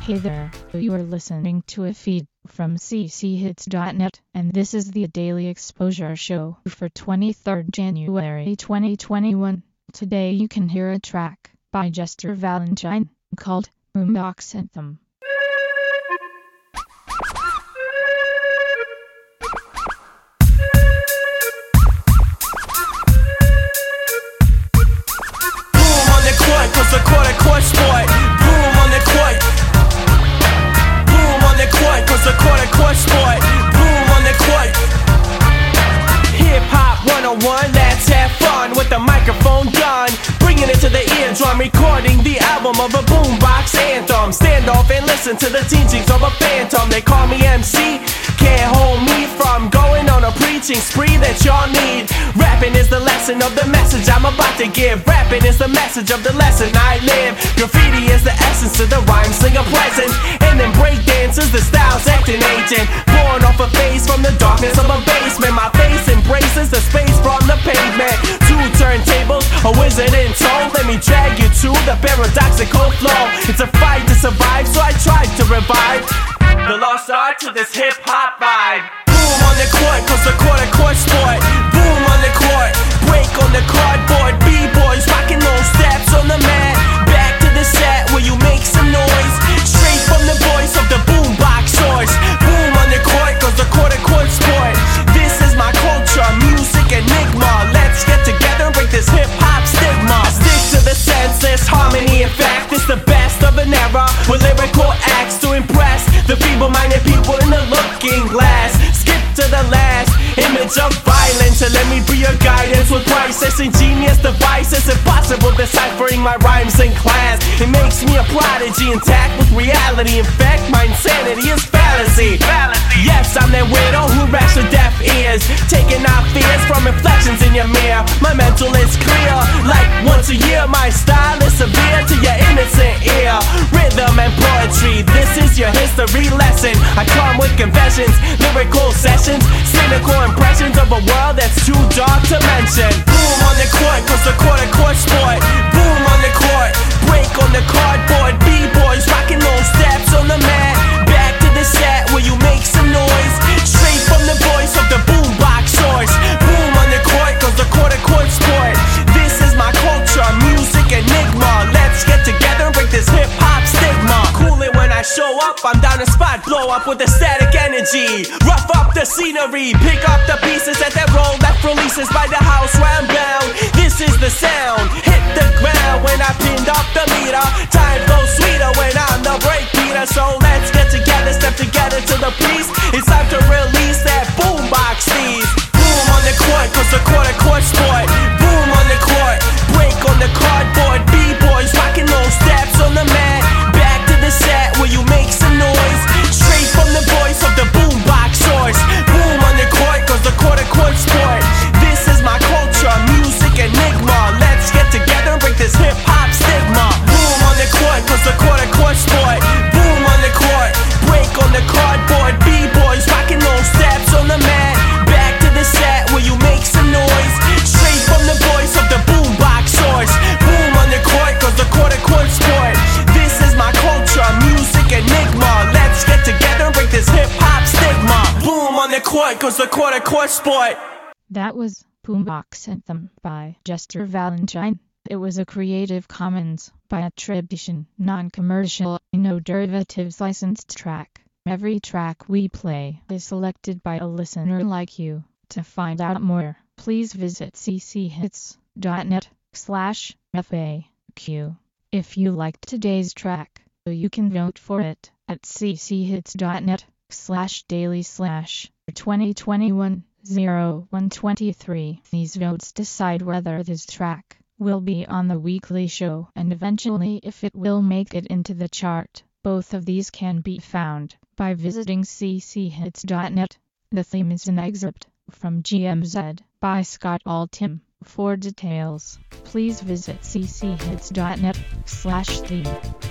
Hey there, you are listening to a feed from cchits.net, and this is the Daily Exposure Show for 23rd January 2021. Today you can hear a track by Jester Valentine called Boombox Anthem. Cause the court sport. Boom on the court. Boom on the court. Cause the court sport. Boom on the court. Hip Hop 101, let's have fun with the microphone done. Bringing it to the eardrum, recording the album of a boombox anthem. Stand off and listen to the teachings of a phantom. They call me MC, can't hold me from going on a preaching spree that y'all need. Rapping is the lesson of the message I'm about to give. Rapping is the message of the lesson I live. Graffiti is the essence of the rhyme slinger presence. And then breakdance is the style's acting agent. Born off a face from the darkness of a basement. My face embraces the space from the pavement. Two turntables, a wizard in tow. Let me drag you to the paradoxical flow. It's a fight to survive, so I tried to revive the lost art to this hip hop vibe. Boom on the court, cause the court sport. Boom on the court, break on the cardboard. B-boys rocking those steps on the mat. Back to the set where you make some noise. Straight from the voice of the boombox source. Boom on the court, cause the court sport. This is my culture, music enigma. Let's get together and break this hip hop stigma. I stick to the senseless harmony. In fact, it's the best of an era with lyrical acts to impress the feeble-minded people in the looking glass. Skip to the last image of violence and let me be your guidance with priceless ingenious devices. Impossible deciphering my rhymes in class. It makes me a prodigy intact with reality. In fact, my insanity is fallacy. Yes, I'm that widow who raps with deaf ears, taking out fears from reflections in your mirror. My mental is clear, like once a year. My style is severe to your innocent ear. Rhythm and poetry, this is your history lesson. I come with confessions, lyrical sessions, cynical impressions of a world that's too dark to mention. Boom on the court, cause the court sport. Boom on the court, break on the cardboard. B-boys rocking those steps on the mat. Back to the set where you make some noise. Straight from the voice of the boombox source. Boom on the court, cause the court sport. This is my culture, music enigma. Let's get together and break this hip hop stigma. Cool it when I show up, I'm down the spot, blow up with the static energy. Rough up the scenery, pick up the pieces at that roll left releases by the house where I'm bound. This is the sound, hit the ground when I pinned up the meter. Time goes sweeter when I'm the breakbeater. So let's get together, step together to the piece. It's time to release that boombox sneeze. Boom on the court, cause the court sport. Boom on the court, break on the cardboard. B-boys rocking those steps on the mat. Back to the set where you make some noise. Straight from the voice of the boombox source. Boom on the court, cause the court sport. This is my culture, music enigma. Let's get together and break this hip hop stigma. Boom on the court, cause the court sport. Boom on the court, break on the cardboard. B-boys rocking those steps on the mat. Back to the set where you make some noise. Straight from the voice of the boombox source. Boom on the court, cause the court sport. This is my culture, music enigma. Let's get together and break this hip hop stigma. Boom on the court, cause the court sport. That was Boombox Anthem by Jester Valentine. It was a Creative Commons by attribution, non-commercial, no derivatives licensed track. Every track we play is selected by a listener like you. To find out more, please visit cchits.net/FAQ. If you liked today's track, you can vote for it at cchits.net/daily/2021-0123. These votes decide whether this track will be on the weekly show and eventually if it will make it into the chart. Both of these can be found by visiting cchits.net. The theme is an excerpt from GMZ by Scott Altham. For details, please visit cchits.net/theme.